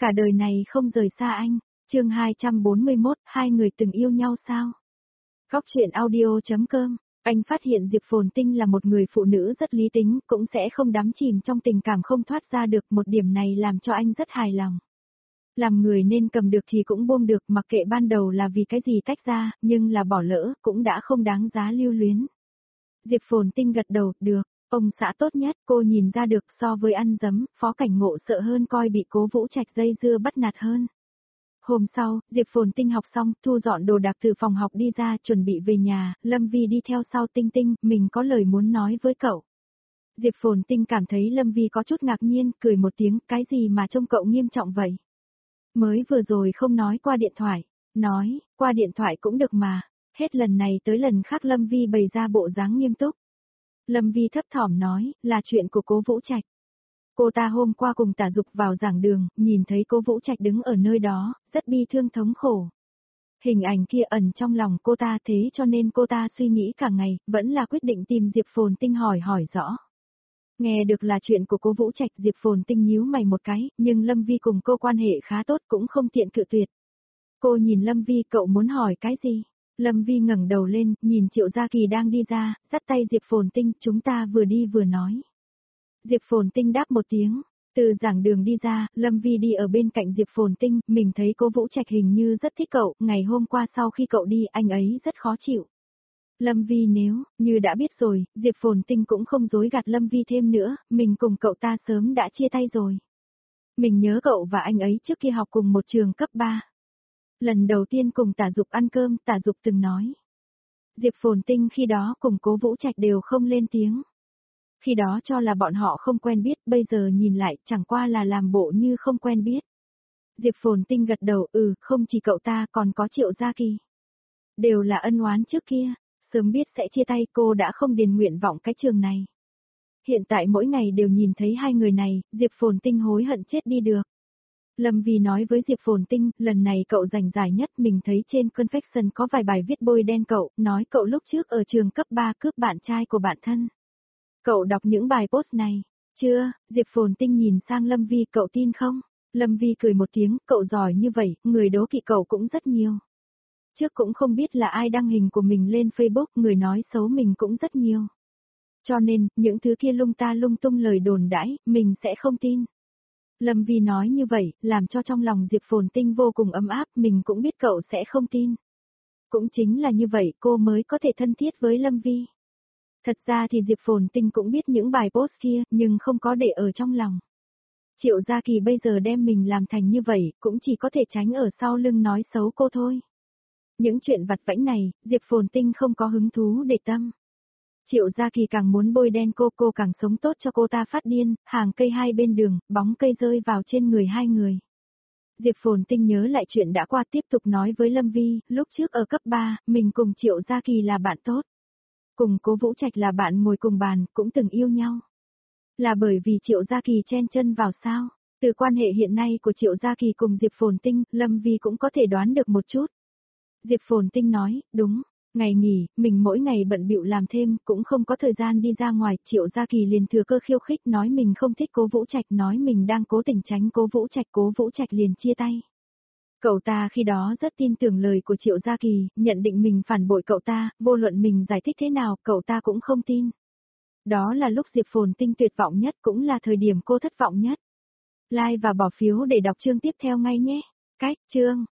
Cả đời này không rời xa anh. Chương 241, hai người từng yêu nhau sao? Góc truyện audio.com. Anh phát hiện Diệp Phồn Tinh là một người phụ nữ rất lý tính, cũng sẽ không đắm chìm trong tình cảm không thoát ra được, một điểm này làm cho anh rất hài lòng. Làm người nên cầm được thì cũng buông được, mặc kệ ban đầu là vì cái gì tách ra, nhưng là bỏ lỡ, cũng đã không đáng giá lưu luyến. Diệp Phồn Tinh gật đầu, được, ông xã tốt nhất, cô nhìn ra được, so với ăn dấm, Phó Cảnh Ngộ sợ hơn coi bị Cố Vũ Trạch dây dưa bắt nạt hơn. Hôm sau, Diệp Phồn Tinh học xong, thu dọn đồ đạc từ phòng học đi ra, chuẩn bị về nhà, Lâm Vi đi theo sau Tinh Tinh, mình có lời muốn nói với cậu. Diệp Phồn Tinh cảm thấy Lâm Vi có chút ngạc nhiên, cười một tiếng, cái gì mà trông cậu nghiêm trọng vậy? Mới vừa rồi không nói qua điện thoại, nói, qua điện thoại cũng được mà, hết lần này tới lần khác Lâm Vi bày ra bộ dáng nghiêm túc. Lâm Vi thấp thỏm nói, là chuyện của Cố Vũ Trạch. Cô ta hôm qua cùng Tả Dục vào giảng đường, nhìn thấy Cố Vũ Trạch đứng ở nơi đó, rất bi thương thống khổ. Hình ảnh kia ẩn trong lòng cô ta, thế cho nên cô ta suy nghĩ cả ngày, vẫn là quyết định tìm Diệp Phồn Tinh hỏi rõ. Nghe được là chuyện của Cố Vũ Trạch, Diệp Phồn Tinh nhíu mày một cái, nhưng Lâm Vi cùng cô quan hệ khá tốt, cũng không tiện cự tuyệt. Cô nhìn Lâm Vi, cậu muốn hỏi cái gì? Lâm Vi ngẩng đầu lên, nhìn Triệu Gia Kỳ đang đi ra, dắt tay Diệp Phồn Tinh, chúng ta vừa đi vừa nói. Diệp Phồn Tinh đáp một tiếng, từ giảng đường đi ra, Lâm Vi đi ở bên cạnh Diệp Phồn Tinh, mình thấy Cố Vũ Trạch hình như rất thích cậu, ngày hôm qua sau khi cậu đi anh ấy rất khó chịu. Lâm Vi nếu, như đã biết rồi, Diệp Phồn Tinh cũng không dối gạt Lâm Vi thêm nữa, mình cùng cậu ta sớm đã chia tay rồi. Mình nhớ cậu và anh ấy trước kia học cùng một trường cấp 3. Lần đầu tiên cùng Tả Dục ăn cơm, Tả Dục từng nói. Diệp Phồn Tinh khi đó cùng Cố Vũ Trạch đều không lên tiếng. Khi đó cho là bọn họ không quen biết, bây giờ nhìn lại chẳng qua là làm bộ như không quen biết. Diệp Phồn Tinh gật đầu, không chỉ cậu ta còn có Triệu Gia Kỳ. Đều là ân oán trước kia, sớm biết sẽ chia tay cô đã không điền nguyện vọng cái trường này. Hiện tại mỗi ngày đều nhìn thấy hai người này, Diệp Phồn Tinh hối hận chết đi được. Lâm Vi nói với Diệp Phồn Tinh, lần này cậu giành giải nhất, mình thấy trên Confession có vài bài viết bôi đen cậu, nói cậu lúc trước ở trường cấp 3 cướp bạn trai của bạn thân. Cậu đọc những bài post này, chưa? Diệp Phồn Tinh nhìn sang Lâm Vi, cậu tin không? Lâm Vi cười một tiếng, cậu giỏi như vậy, người đố kỵ cậu cũng rất nhiều. Trước cũng không biết là ai đăng hình của mình lên Facebook, người nói xấu mình cũng rất nhiều. Cho nên, những thứ kia lung ta lung tung lời đồn đãi, mình sẽ không tin. Lâm Vi nói như vậy, làm cho trong lòng Diệp Phồn Tinh vô cùng ấm áp, mình cũng biết cậu sẽ không tin. Cũng chính là như vậy cô mới có thể thân thiết với Lâm Vi. Thật ra thì Diệp Phồn Tinh cũng biết những bài post kia, nhưng không có để ở trong lòng. Triệu Gia Kỳ bây giờ đem mình làm thành như vậy, cũng chỉ có thể tránh ở sau lưng nói xấu cô thôi. Những chuyện vặt vãnh này, Diệp Phồn Tinh không có hứng thú để tâm. Triệu Gia Kỳ càng muốn bôi đen cô càng sống tốt cho cô ta phát điên, hàng cây hai bên đường, bóng cây rơi vào trên người hai người. Diệp Phồn Tinh nhớ lại chuyện đã qua, tiếp tục nói với Lâm Vi, lúc trước ở cấp 3, mình cùng Triệu Gia Kỳ là bạn tốt. Cùng Cố Vũ Trạch là bạn ngồi cùng bàn, cũng từng yêu nhau. Là bởi vì Triệu Gia Kỳ chen chân vào sao? Từ quan hệ hiện nay của Triệu Gia Kỳ cùng Diệp Phồn Tinh, Lâm Vi cũng có thể đoán được một chút. Diệp Phồn Tinh nói, đúng, ngày nghỉ, mình mỗi ngày bận bịu làm thêm, cũng không có thời gian đi ra ngoài. Triệu Gia Kỳ liền thừa cơ khiêu khích nói mình không thích Cố Vũ Trạch, nói mình đang cố tình tránh Cố Vũ Trạch liền chia tay. Cậu ta khi đó rất tin tưởng lời của Triệu Gia Kỳ, nhận định mình phản bội cậu ta, vô luận mình giải thích thế nào, cậu ta cũng không tin. Đó là lúc Diệp Phồn Tinh tuyệt vọng nhất, cũng là thời điểm cô thất vọng nhất. Like và bỏ phiếu để đọc chương tiếp theo ngay nhé. Cách, chương.